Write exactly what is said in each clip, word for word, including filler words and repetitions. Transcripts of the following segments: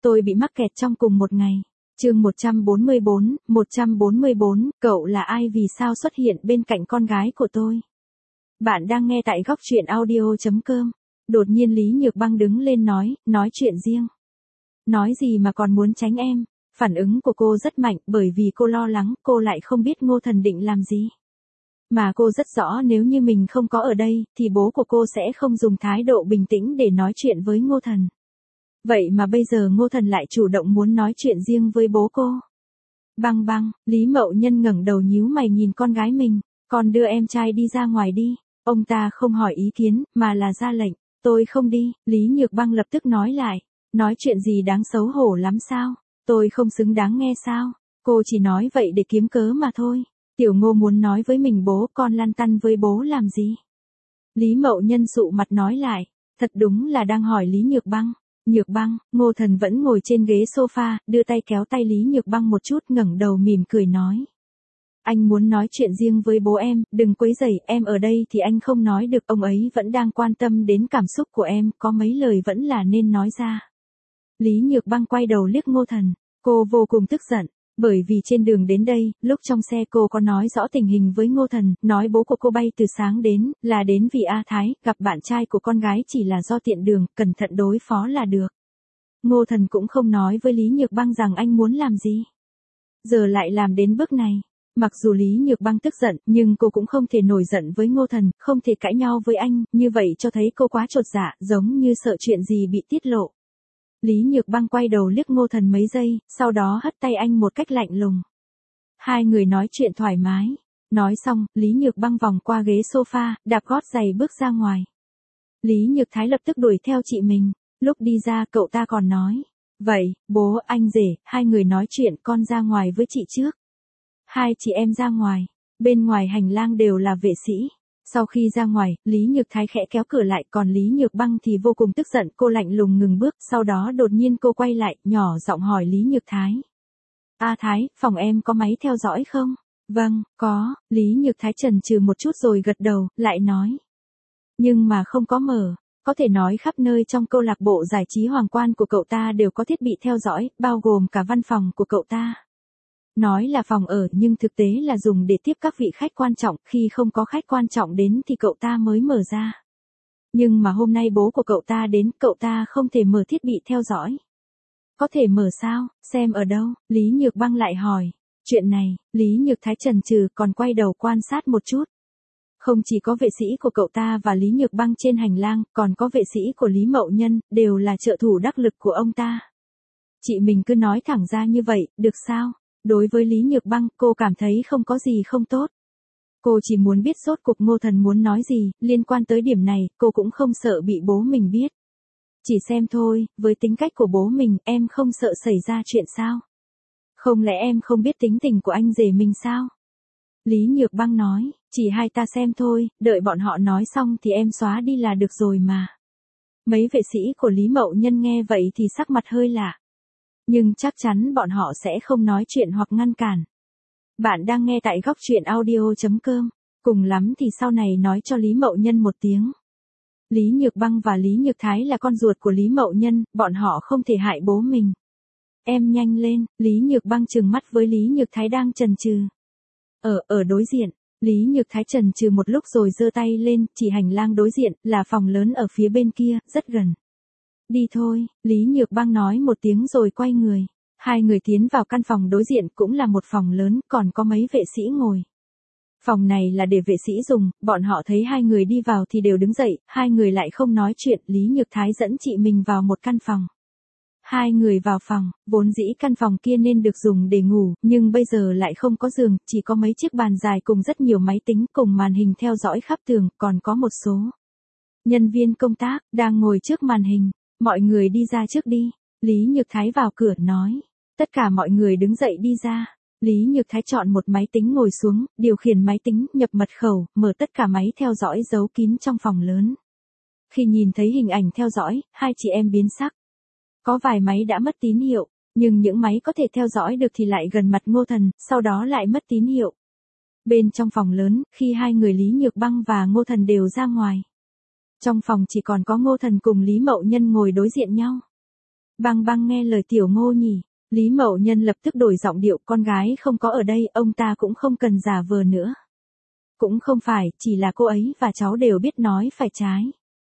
tôi bị mắc kẹt trong cùng một ngày. Chương một trăm bốn mươi bốn, một trăm bốn mươi bốn, cậu là ai vì sao xuất hiện bên cạnh con gái của tôi? Bạn đang nghe tại góc truyện audio chấm com. Đột nhiên Lý Nhược Băng đứng lên nói, nói chuyện riêng. Nói gì mà còn muốn tránh em? Phản ứng của cô rất mạnh bởi vì cô lo lắng cô lại không biết Ngô Thần định làm gì. Mà cô rất rõ nếu như mình không có ở đây thì bố của cô sẽ không dùng thái độ bình tĩnh để nói chuyện với Ngô Thần. Vậy mà bây giờ Ngô Thần lại chủ động muốn nói chuyện riêng với bố cô. Băng băng, Lý Mậu Nhân ngẩng đầu nhíu mày nhìn con gái mình, con đưa em trai đi ra ngoài đi. Ông ta không hỏi ý kiến, mà là ra lệnh. Tôi không đi, Lý Nhược Băng lập tức nói lại. Nói chuyện gì đáng xấu hổ lắm sao? Tôi không xứng đáng nghe sao? Cô chỉ nói vậy để kiếm cớ mà thôi. Tiểu Ngô muốn nói với mình bố, con lăn tăn với bố làm gì? Lý Mậu Nhân sụ mặt nói lại. Thật đúng là đang hỏi Lý Nhược Băng. Nhược Băng, Ngô Thần vẫn ngồi trên ghế sofa, đưa tay kéo tay Lý Nhược Băng một chút, ngẩng đầu mỉm cười nói. Anh muốn nói chuyện riêng với bố em, đừng quấy rầy, em ở đây thì anh không nói được, ông ấy vẫn đang quan tâm đến cảm xúc của em, có mấy lời vẫn là nên nói ra. Lý Nhược Băng quay đầu liếc Ngô Thần, cô vô cùng tức giận, bởi vì trên đường đến đây, lúc trong xe cô có nói rõ tình hình với Ngô Thần, nói bố của cô bay từ sáng đến, là đến vì A Thái, gặp bạn trai của con gái chỉ là do tiện đường, cẩn thận đối phó là được. Ngô Thần cũng không nói với Lý Nhược Băng rằng anh muốn làm gì. Giờ lại làm đến bước này. Mặc dù Lý Nhược Băng tức giận, nhưng cô cũng không thể nổi giận với Ngô Thần, không thể cãi nhau với anh, như vậy cho thấy cô quá chột dạ, giống như sợ chuyện gì bị tiết lộ. Lý Nhược Băng quay đầu liếc Ngô Thần mấy giây, sau đó hất tay anh một cách lạnh lùng. Hai người nói chuyện thoải mái. Nói xong, Lý Nhược Băng vòng qua ghế sofa, đạp gót giày bước ra ngoài. Lý Nhược Thái lập tức đuổi theo chị mình. Lúc đi ra cậu ta còn nói. Vậy, bố, anh rể, hai người nói chuyện, con ra ngoài với chị trước. Hai chị em ra ngoài. Bên ngoài hành lang đều là vệ sĩ. Sau khi ra ngoài, Lý Nhược Thái khẽ kéo cửa lại, còn Lý Nhược Băng thì vô cùng tức giận, cô lạnh lùng ngừng bước, sau đó đột nhiên cô quay lại, nhỏ giọng hỏi Lý Nhược Thái. A Thái, phòng em có máy theo dõi không? Vâng, có, Lý Nhược Thái chần chừ một chút rồi gật đầu, lại nói. Nhưng mà không có mở, có thể nói khắp nơi trong câu lạc bộ giải trí Hoàng Quan của cậu ta đều có thiết bị theo dõi, bao gồm cả văn phòng của cậu ta. Nói là phòng ở nhưng thực tế là dùng để tiếp các vị khách quan trọng, khi không có khách quan trọng đến thì cậu ta mới mở ra. Nhưng mà hôm nay bố của cậu ta đến, cậu ta không thể mở thiết bị theo dõi. Có thể mở sao, xem ở đâu, Lý Nhược Băng lại hỏi. Chuyện này, Lý Nhược Thái chần chừ còn quay đầu quan sát một chút. Không chỉ có vệ sĩ của cậu ta và Lý Nhược Băng trên hành lang, còn có vệ sĩ của Lý Mậu Nhân, đều là trợ thủ đắc lực của ông ta. Chị mình cứ nói thẳng ra như vậy, được sao? Đối với Lý Nhược Băng, cô cảm thấy không có gì không tốt. Cô chỉ muốn biết rốt cuộc Ngô Thần muốn nói gì, liên quan tới điểm này, cô cũng không sợ bị bố mình biết. Chỉ xem thôi, với tính cách của bố mình, em không sợ xảy ra chuyện sao? Không lẽ em không biết tính tình của anh rể mình sao? Lý Nhược Băng nói, chỉ hai ta xem thôi, đợi bọn họ nói xong thì em xóa đi là được rồi mà. Mấy vệ sĩ của Lý Mậu Nhân nghe vậy thì sắc mặt hơi lạ. Nhưng chắc chắn bọn họ sẽ không nói chuyện hoặc ngăn cản. Bạn đang nghe tại góc truyện audio chấm com. Cùng lắm thì sau này nói cho Lý Mậu Nhân một tiếng. Lý Nhược Băng và Lý Nhược Thái là con ruột của Lý Mậu Nhân, bọn họ không thể hại bố mình. Em nhanh lên, Lý Nhược Băng trừng mắt với Lý Nhược Thái đang chần chừ. Ở, ở đối diện, Lý Nhược Thái chần chừ một lúc rồi giơ tay lên, chỉ hành lang đối diện, là phòng lớn ở phía bên kia, rất gần. Đi thôi, Lý Nhược Băng nói một tiếng rồi quay người. Hai người tiến vào căn phòng đối diện cũng là một phòng lớn, còn có mấy vệ sĩ ngồi. Phòng này là để vệ sĩ dùng, bọn họ thấy hai người đi vào thì đều đứng dậy, hai người lại không nói chuyện, Lý Nhược Thái dẫn chị mình vào một căn phòng. Hai người vào phòng, vốn dĩ căn phòng kia nên được dùng để ngủ, nhưng bây giờ lại không có giường, chỉ có mấy chiếc bàn dài cùng rất nhiều máy tính cùng màn hình theo dõi khắp tường, còn có một số nhân viên công tác đang ngồi trước màn hình. Mọi người đi ra trước đi. Lý Nhược Thái vào cửa nói. Tất cả mọi người đứng dậy đi ra. Lý Nhược Thái chọn một máy tính ngồi xuống, điều khiển máy tính, nhập mật khẩu, mở tất cả máy theo dõi giấu kín trong phòng lớn. Khi nhìn thấy hình ảnh theo dõi, hai chị em biến sắc. Có vài máy đã mất tín hiệu, nhưng những máy có thể theo dõi được thì lại gần mặt Ngô Thần, sau đó lại mất tín hiệu. Bên trong phòng lớn, khi hai người Lý Nhược Băng và Ngô Thần đều ra ngoài. Trong phòng chỉ còn có Ngô Thần cùng Lý Mậu Nhân ngồi đối diện nhau. Băng băng nghe lời tiểu Ngô nhỉ. Lý Mậu Nhân lập tức đổi giọng điệu, con gái không có ở đây, ông ta cũng không cần giả vờ nữa. Cũng không phải, chỉ là cô ấy và cháu đều biết nói phải trái.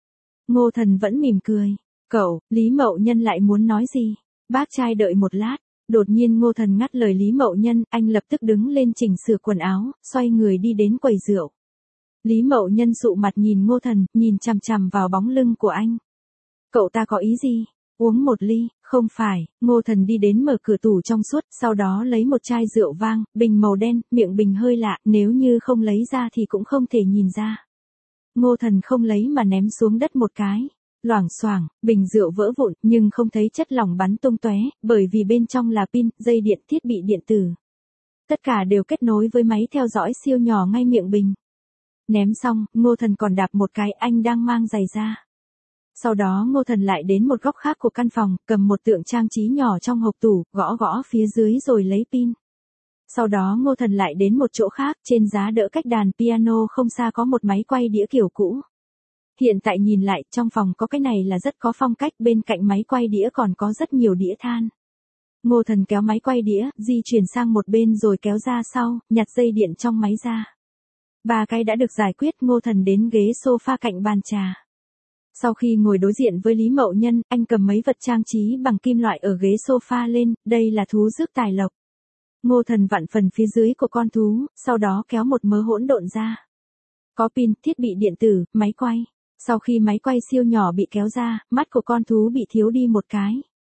Ngô Thần vẫn mỉm cười. Cậu, Lý Mậu Nhân lại muốn nói gì? Bác trai đợi một lát. Đột nhiên Ngô Thần ngắt lời Lý Mậu Nhân, anh lập tức đứng lên chỉnh sửa quần áo, xoay người đi đến quầy rượu. Lý Mậu Nhân sụ mặt nhìn Ngô Thần, nhìn chằm chằm vào bóng lưng của anh. Cậu ta có ý gì? Uống một ly, không phải. Ngô Thần đi đến mở cửa tủ trong suốt, sau đó lấy một chai rượu vang, bình màu đen, miệng bình hơi lạ, nếu như không lấy ra thì cũng không thể nhìn ra. Ngô Thần không lấy mà ném xuống đất một cái. Loảng xoảng, bình rượu vỡ vụn, nhưng không thấy chất lỏng bắn tung tóe, bởi vì bên trong là pin, dây điện, thiết bị điện tử. Tất cả đều kết nối với máy theo dõi siêu nhỏ ngay miệng bình. Ném xong, Ngô Thần còn đạp một cái, anh đang mang giày ra. Sau đó Ngô Thần lại đến một góc khác của căn phòng, cầm một tượng trang trí nhỏ trong hộp tủ, gõ gõ phía dưới rồi lấy pin. Sau đó Ngô Thần lại đến một chỗ khác, trên giá đỡ cách đàn piano không xa có một máy quay đĩa kiểu cũ. Hiện tại nhìn lại, trong phòng có cái này là rất có phong cách, bên cạnh máy quay đĩa còn có rất nhiều đĩa than. Ngô Thần kéo máy quay đĩa, di chuyển sang một bên rồi kéo ra sau, nhặt dây điện trong máy ra. Ba cái đã được giải quyết, Ngô Thần đến ghế sofa cạnh bàn trà. Sau khi ngồi đối diện với Lý Mậu Nhân, anh cầm mấy vật trang trí bằng kim loại ở ghế sofa lên, đây là thú rước tài lộc. Ngô Thần vặn phần phía dưới của con thú, sau đó kéo một mớ hỗn độn ra. Có pin, thiết bị điện tử, máy quay. Sau khi máy quay siêu nhỏ bị kéo ra, mắt của con thú bị thiếu đi một cái.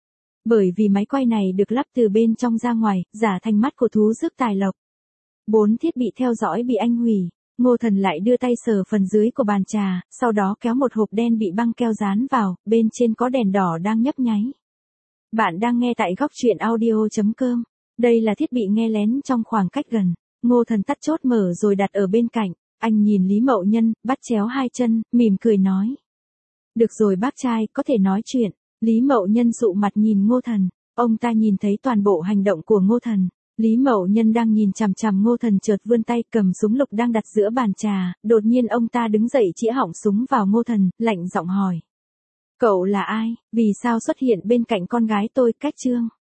Bởi vì máy quay này được lắp từ bên trong ra ngoài, giả thành mắt của thú rước tài lộc. Bốn thiết bị theo dõi bị anh hủy. Ngô Thần lại đưa tay sờ phần dưới của bàn trà, sau đó kéo một hộp đen bị băng keo dán vào, bên trên có đèn đỏ đang nhấp nháy. Bạn đang nghe tại góc truyện audio chấm com. Đây là thiết bị nghe lén trong khoảng cách gần. Ngô Thần tắt chốt mở rồi đặt ở bên cạnh. Anh nhìn Lý Mậu Nhân, bắt chéo hai chân, mỉm cười nói. Được rồi bác trai, có thể nói chuyện. Lý Mậu Nhân sụ mặt nhìn Ngô Thần. Ông ta nhìn thấy toàn bộ hành động của Ngô Thần. Lý Mậu Nhân đang nhìn chằm chằm Ngô Thần chợt vươn tay cầm súng lục đang đặt giữa bàn trà, đột nhiên ông ta đứng dậy chĩa họng súng vào Ngô Thần, lạnh giọng hỏi. Cậu là ai, vì sao xuất hiện bên cạnh con gái tôi, Cách Trương?